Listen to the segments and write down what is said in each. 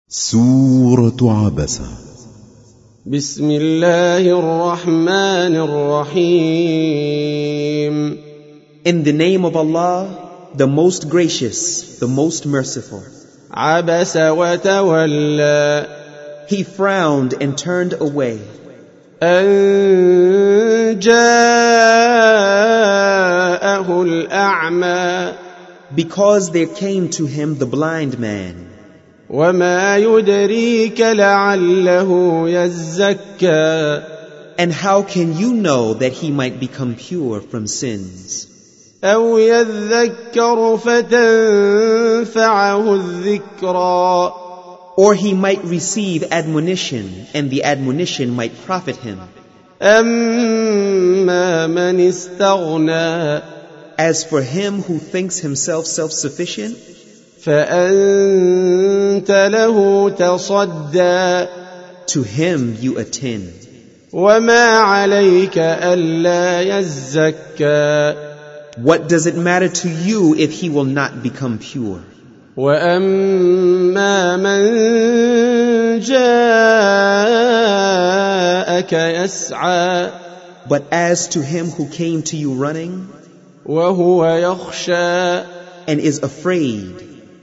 سورة عبسة. بسم الله الرحمن الرحيم. In the name of Allah, the most gracious, the most merciful. عبس وتولى. He frowned and turned away. أن جاءه الأعمى. Because there came to him the blind man. وما يدريك لعله يزكى. And how can you know that he might become pure from sins? أو يذكر فتنفعه الذكرى. Or he might receive admonition, and the admonition might profit him. أما من استغنى. As for him who thinks himself self-sufficient, فأنت له تصدى. to him you attend. وما عليك ألا يزكى. What does it matter to you if he will not become pure? وأما من جاءك يسعى. But as to him who came to you running, وهو يخشى. and is afraid,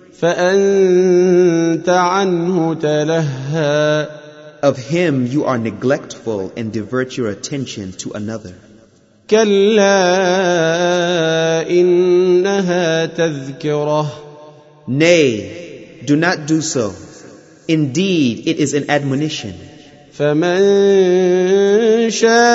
فأنت عنه تلهى. of him you are neglectful and divert your attention to another. كلا إنها تذكرة. Nay, do not do so. Indeed, it is an admonition. فمن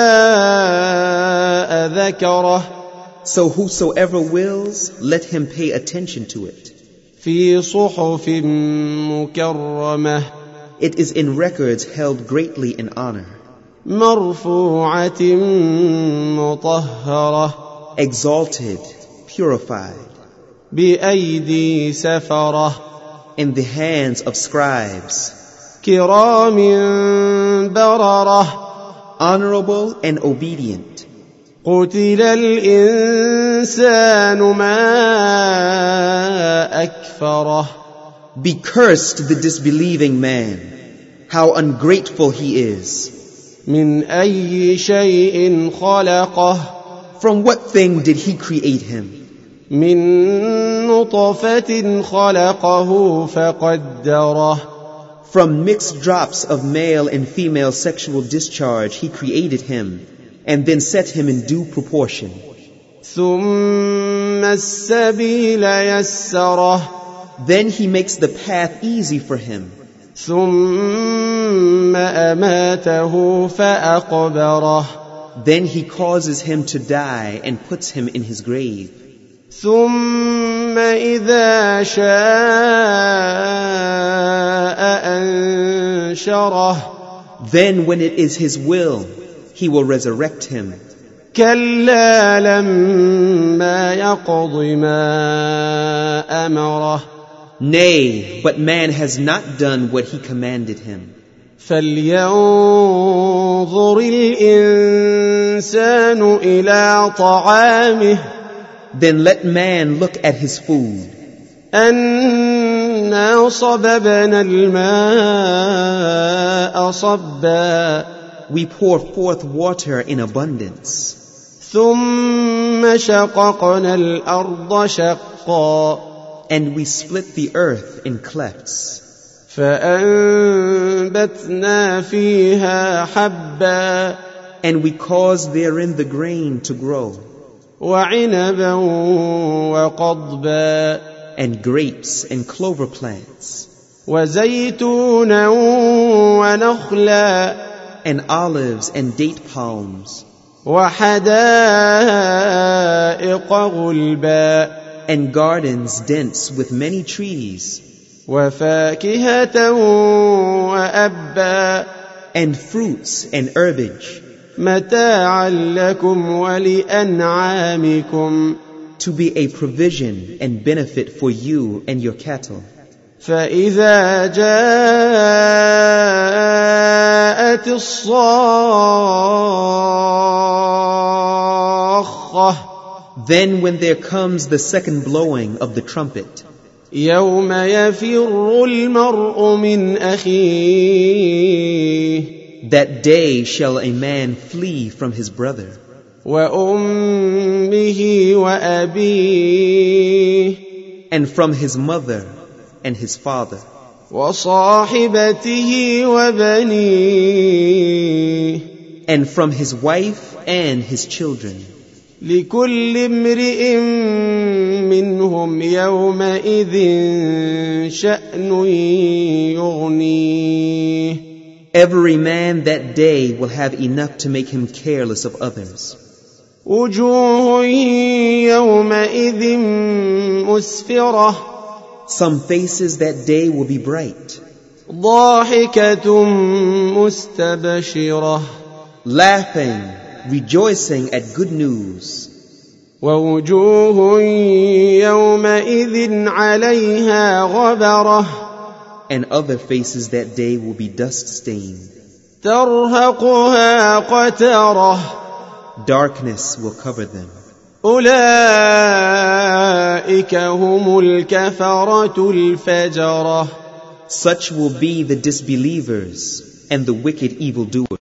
شاء ذكره. So whosoever wills, let him pay attention to it. في صحف مكرمة. It is in records held greatly in honor, مرفوعة مطهرة. exalted, purified, بأيدي سفرة. in the hands of scribes, كرام بررة. honorable and obedient. قتل الإنسان ما أكفره. Be cursed the disbelieving man, how ungrateful he is. من أي شيء خلقه. From what thing did he create him? من نطفة خلقه فقدره. From mixed drops of male and female sexual discharge he created him, and then set him in due proportion. ثم السبيل يسره. Then he makes the path easy for him. ثم أماته فأقبره. Then he causes him to die and puts him in his grave. ثم إذا شاء أنشره. Then when it is his will, he will resurrect him. كلا لما يقض ما أمره. Nay, but man has not done what he commanded him. فلينظر الإنسان إلى طعامه. Then let man look at his food. أنا صببنا الماء صبا. We pour forth water in abundance. ثم شققنا الأرض شقا. And we split the earth in clefts. فأنبتنا فيها حبا. And we cause therein the grain to grow. وعنبا وقضبا. And grapes and clover plants. وزيتونا ونخلا. And olives and date palms. وحدائق غلبا. And gardens dense with many trees. وفاكهة وأبا. And fruits and herbage. متاعا لكم ولأنعامكم. To be a provision and benefit for you and your cattle. فإذا جاءت الصاخة. Then when there comes the second blowing of the trumpet. يوم يفر المرء من أخيه That day shall a man flee from his brother, وأمه وأبيه and from his mother and his father, وصاحبته وبنيه, and from his wife and his children. لكل امرئ منهم يومئذ شأن يغنيه. Every man that day will have enough to make him careless of others. وجوه يومئذ مسفرة. Some faces that day will be bright, ضاحكة مستبشرة. laughing, rejoicing at good news. ووجوه يومئذ عليها غبرة. And other faces that day will be dust-stained. ترهقها قترة. Darkness will cover them. أولئك هم الكفرة الفجرة. Such will be the disbelievers and the wicked evildoers.